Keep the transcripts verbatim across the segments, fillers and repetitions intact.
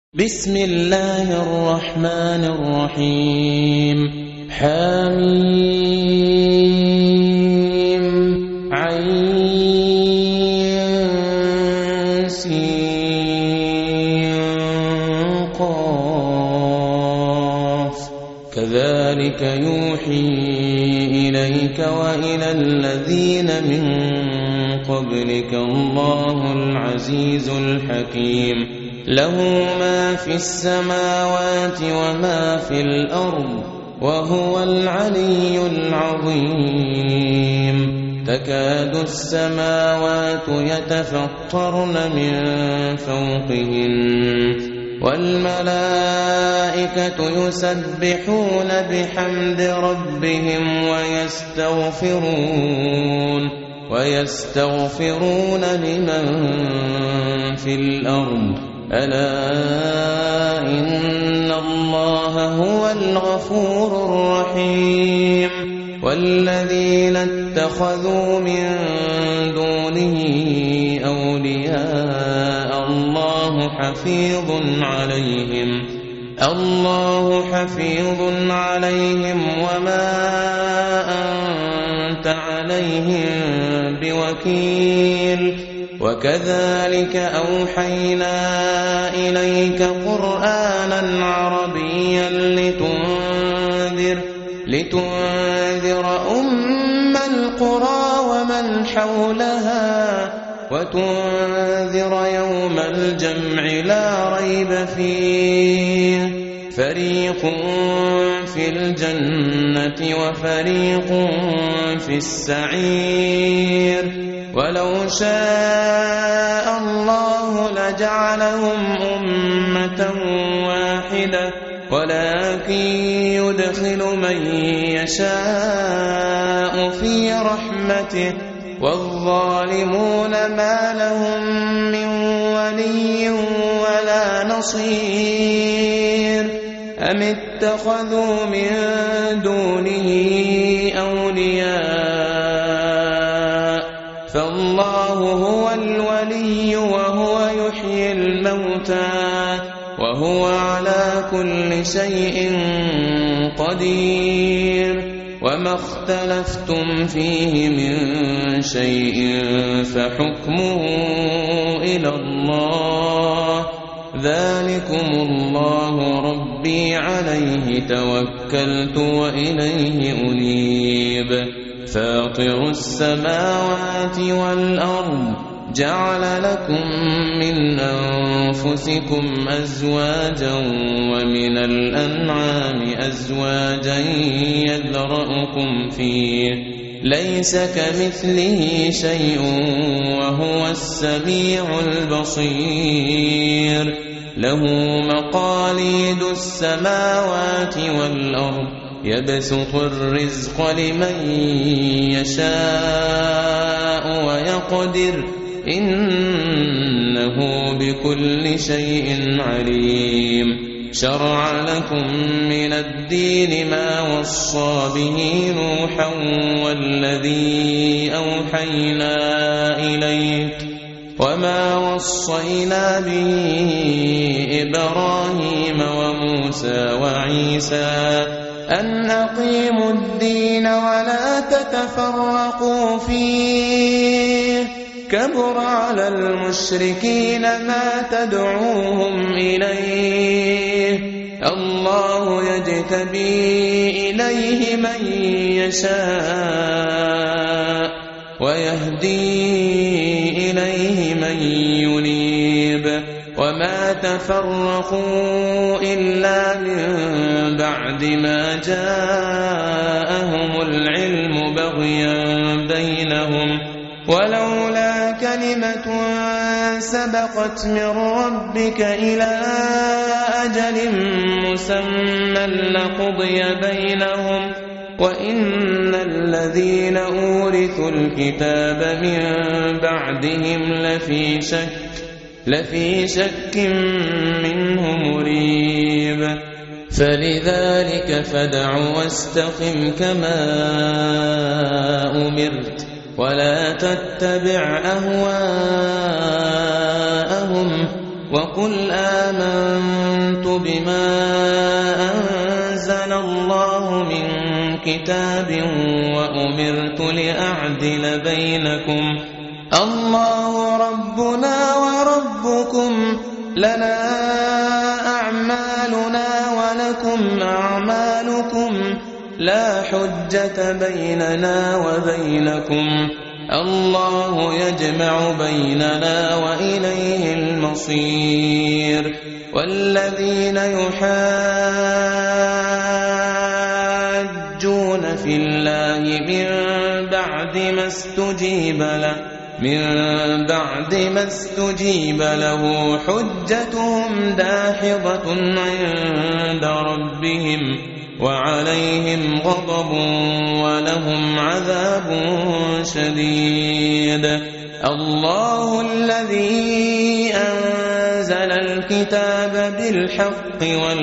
بسم الله الرحمن الرحيم حميم عين سين قاف كذلك يوحي إليك وإلى الذين من قبلك الله العزيز الحكيم له ما في السماوات وما في الأرض وهو العلي العظيم تكاد السماوات يتفطرن من فوقهن والملائكة يسبحون بحمد ربهم ويستغفرون ويستغفرون لمن في الأرض ألا إن الله هو الغفور الرحيم والذين اتخذوا من دونه أولياء الله حفيظ عليهم الله حفيظ عليهم وما أنت عليهم بوكيل وكذلك أوحينا إليك قرآنا عربيا لتنذر لتنذر أم القرى ومن حولها وتنذر يوم الجمع لا ريب فيه فريق في الجنة وفريق في السعير ولو شاء الله لجعلهم أمة واحدة ولكن يدخل من يشاء في رحمته والظالمون ما لهم من ولي ولا نصير أم اتخذوا من دونه أولياء فالله هو الولي وهو يحيي الموتى وهو على كل شيء قدير وما اختلفتم فيه من شيء فحكمه إلى الله ذلكم الله ربي عليه توكلت وإليه أنيب فاطر السماوات والأرض جعل لكم من أنفسكم أزواجا ومن الأنعام أزواجا يذرأكم فيه ليس كمثله شيء وهو السميع البصير له مقاليد السماوات والأرض يبسط الرزق لمن يشاء ويقدر إنه بكل شيء عليم شرع لكم من الدين ما وصى به نوحا والذي أوحينا إليك وما وصينا به إبراهيم وموسى وعيسى أن أقيموا الدين ولا تتفرقوا فيه كبر على المشركين ما تدعوهم إليه الله يجتبي إليه من يشاء ويهدي إليه من ينيب وما تفرقوا إلا من بعد ما جاءهم العلم بغيا بينهم ولولا كلمة سبقت من ربك إلى أجل مسمى لقضي بينهم وإن الذين أورثوا الكتاب من بعدهم لفي شك لفي شك منه مريب فلذلك فادع واستقم كما أمرت ولا تتبع أهواءهم وقل آمنت بما أنزل الله من كتاب وأمرت لأعدل بينكم الله ربنا وربكم لنا أعمالنا ولكم أعمالكم لا حجة بيننا وبينكم الله يجمع بيننا وإليه المصير والذين يحاجون في الله من بعد ما استجيب له من بعد ما استجيب له حجتهم داحضة عند ربهم وعليهم غضب ولهم عذاب شديد الله الذي أنزل الكتاب بالحق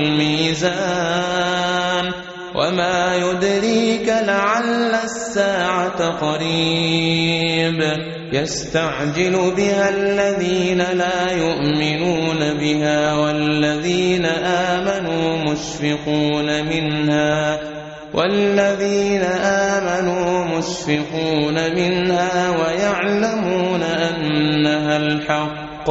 والميزان وما يدريك لعل الساعة قريب يستعجل بها الذين لا يؤمنون بها والذين آمنوا مشفقون منها والذين آمنوا مشفقون منها ويعلمون أنها الحق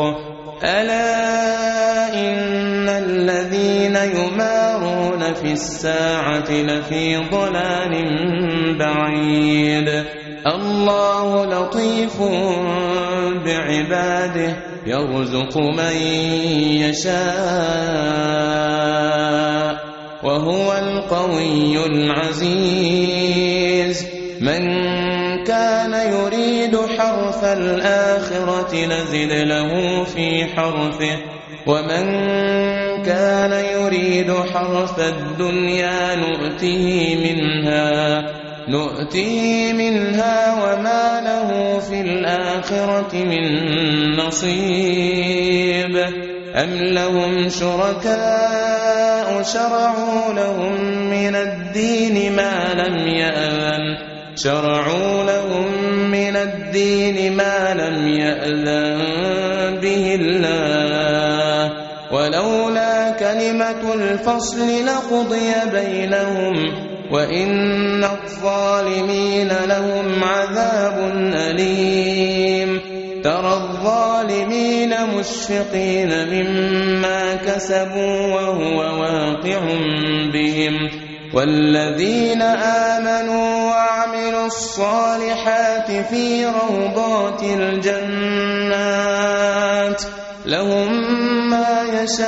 ألا إن الذين يمارون في الساعة لفي ضلال بعيد الله لطيف بعباده يرزق من يشاء وهو القوي العزيز من كان يريد حرث الآخرة نزد له في حرثه ومن كان يريد حرث الدنيا نؤته منها نؤته منها وما له في الآخرة من نصيب أم لهم شركاء شرعوا لهم من الدين ما لم يأذن شرعوا لهم من الدين ما لم يأذن به الله ولولا كلمة الفصل لقضي بينهم وإن الظالمين لهم عذاب أليم ترى الظالمين مشفقين مما كسبوا وهو واقع بهم والذين آمنوا وعملوا الصالحات في روضات الجنات لهم ما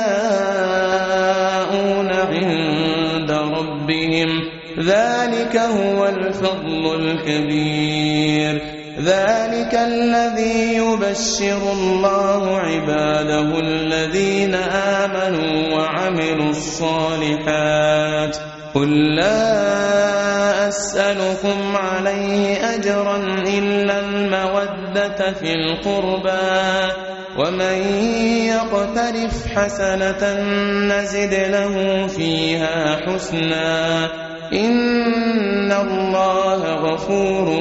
يشاءون عند ربهم ذلك هو الفضل الكبير ذلك الذي يبشر الله عباده الذين آمنوا وعملوا الصالحات قل لا أسألكم عليه أجرا إلا المودة في القربى ومن يقترف حسنة نزد له فيها حسنا إن الله غفور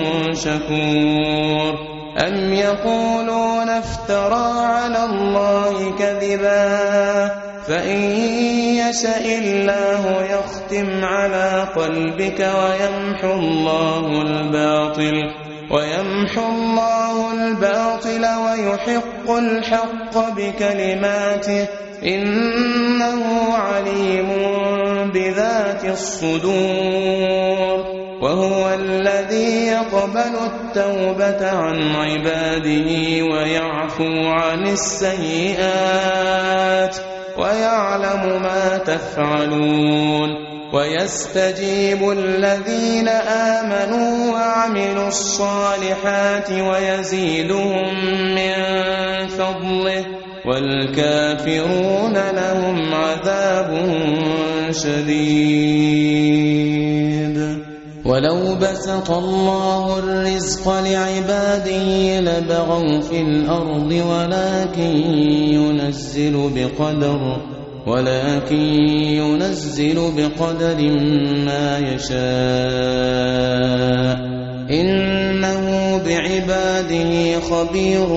شكور أم يقولون افترى على الله كذبا فإن يشأ الله يختم على قلبك ويمحو الله الباطل ويمحو الله الباطل ويحق الحق بكلماته إنه عليم بذات الصدور وهو الذي يقبل التوبة عن عباده ويعفو عن السيئات ويعلم ما تفعلون ويستجيب الذين آمنوا وعملوا الصالحات ويزيدهم من فضله والكافرون لهم عذاب شديد ولو بسط الله الرزق لعباده لبغوا في الأرض ولكن ينزل بقدر ولكن ينزل بقدر ما يشاء إنه بعباده خبير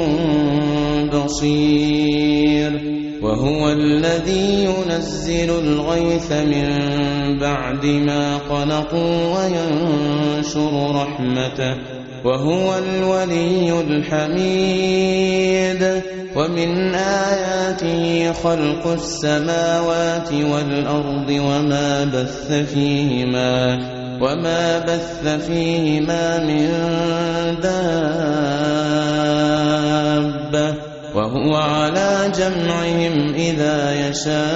بصير وهو الذي ينزل الغيث من بعد ما قنطوا وينشر رحمته وهو الولي الحميد ومن آياته خلق السماوات والأرض وما بث فيهما وما بث فيهما من دابة وهو على جمعهم إذا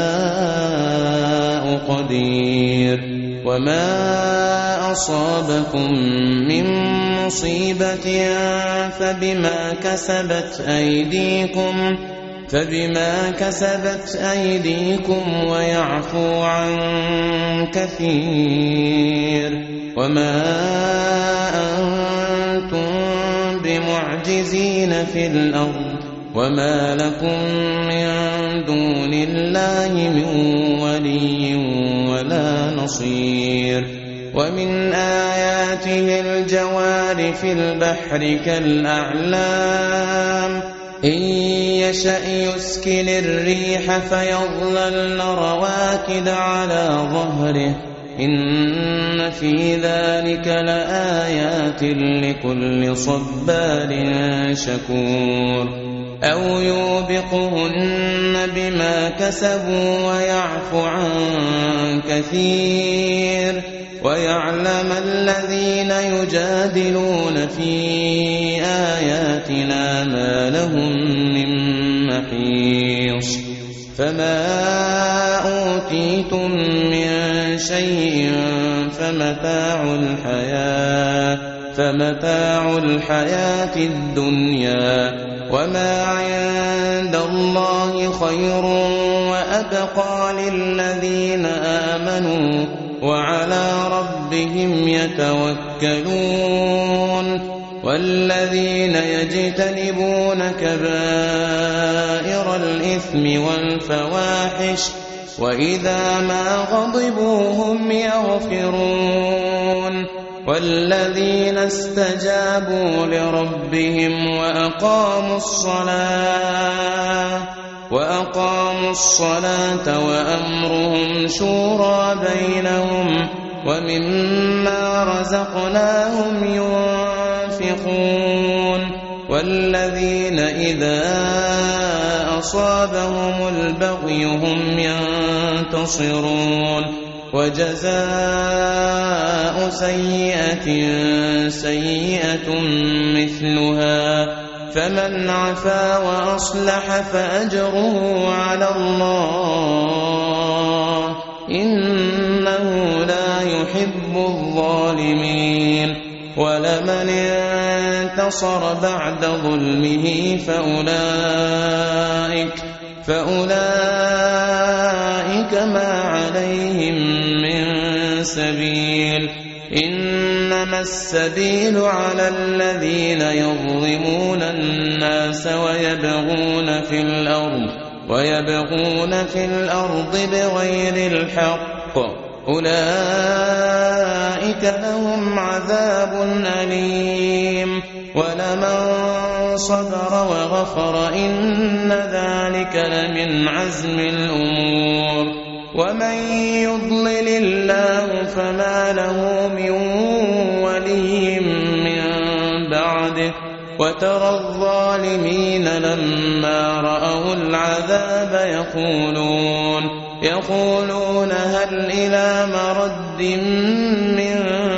يشاء قدير وما أصابكم من مصيبة فبما كسبت أيديكم فبما كسبت أيديكم ويعفو عن كثير وما أنتم بمعجزين في الأرض وما لكم من دون الله من ولي ولا نصير ومن آياته الجوار في البحر كالأعلام إن يشأ يسكن الريح فيظللن رواكد على ظهره إن في ذلك لآيات لكل صبار شكور أو يوبقهن بما كسبوا ويعفو عن كثير ويعلم الذين يجادلون في آياتنا ما لهم من محيص فما أوتيتم من شيء فمتاع الحياة فمتاع الحياة الدنيا وما عند الله خير وأبقى للذين آمنوا وعلى ربهم يتوكلون والذين يجتنبون كبائر الإثم والفواحش وإذا ما غضبوا هم يغفرون والذين استجابوا لربهم وأقاموا الصلاة وأقاموا الصلاة وأمرهم شورى بينهم ومما رزقناهم ينفقون والذين إذا أصابهم البغي هم ينتصرون وجزاء سيئة سيئة مثلها فمن عفا وأصلح فأجره على الله إنه لا يحب الظالمين ولمن انتصر بعد ظلمه فأولئك فأولئك ما عليهم من سبيل إنما السبيل على الذين يظلمون الناس ويبغون في الأرض ويبغون في الأرض بغير الحق أولئك لهم عذاب أليم ولمن صبر وغفر إن ذلك لمن عزم الأمور ومن يضلل الله فما له من ولي من بعده وترى الظالمين لما رأوا العذاب يقولون يقولون هل إلى مرد من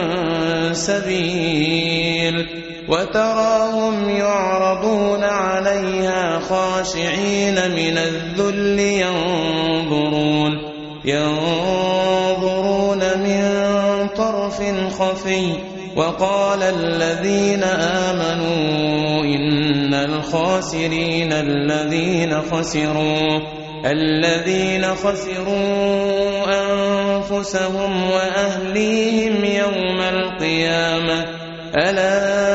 سبيل وتراهم يعرضون عليها خاشعين من الذل ينظرون ينظرون من طرف خفي وقال الذين آمنوا إن الخاسرين الذين خسروا الذين خسروا أنفسهم وأهليهم يوم القيامة ألا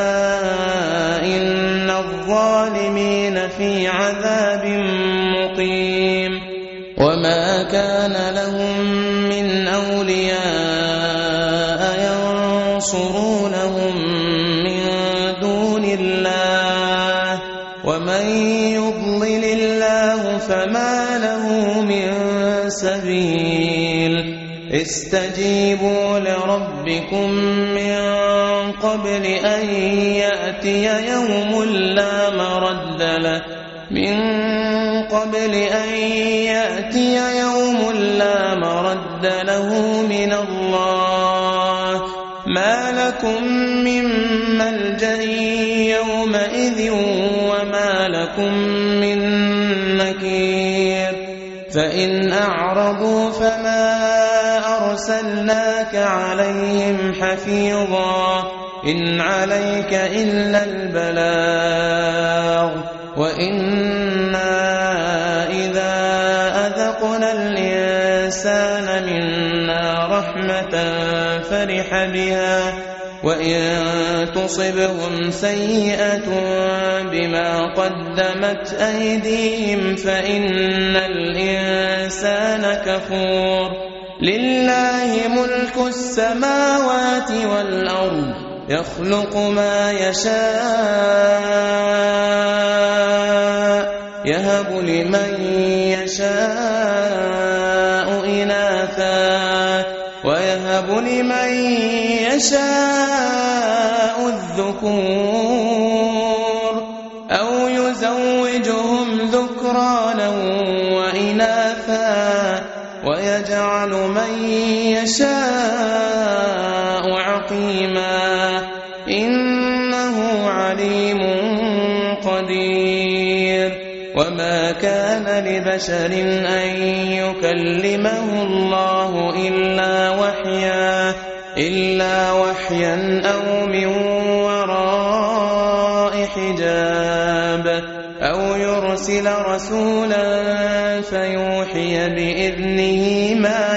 إن الظالمين في عذاب مقيم وما كان لهم من أولياء ينصرونهم من دون سبيل استجيبوا لربكم من قبل أن يأتي يوم لا مرد له من قبل أن يأتي يوم لا مرد له من الله ما لكم من ملجأ يومئذ وما لكم من نكير فإن أعرضوا فما أرسلناك عليهم حفيظا إن عليك إلا البلاغ وإنا إذا أذقنا الإنسان منا رحمة فرح بها وإن تصبهم سيئة بما قدمت أيديهم فإن الإنسان كفور لله ملك السماوات والأرض يخلق ما يشاء يهب لمن يشاء إناثا ويهب لمن يشاء الذكور أو يزوجهم ذكرانا وإناثا ويجعل من يشاء عقيما إنه عليم قدير وما كان لبشر أن يكلمه الله إلا وحيا إلا وحيا أو من وراء حجاب أو يرسل رسولا فيوحي بإذنه ما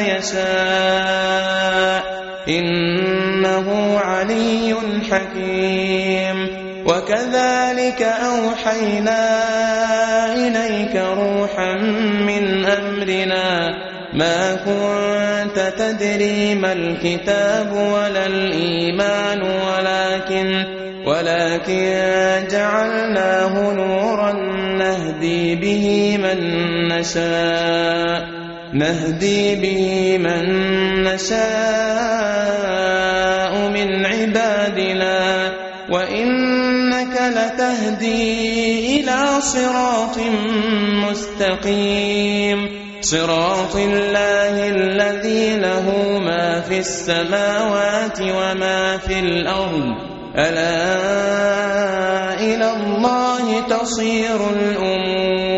يشاء إنه علي حكيم وكذلك أوحينا إليك روحا من أمرنا ما كنت تدري ما الكتاب ولا الإيمان ولكن ولكن جعلناه نورا نهدي به من نشاء نهدي به من نشاء من عبادنا وإنك لتهدي إلى صراط مستقيم صراط الله الذي له ما في السماوات وما في الأرض ألا إلى الله تصير الأمور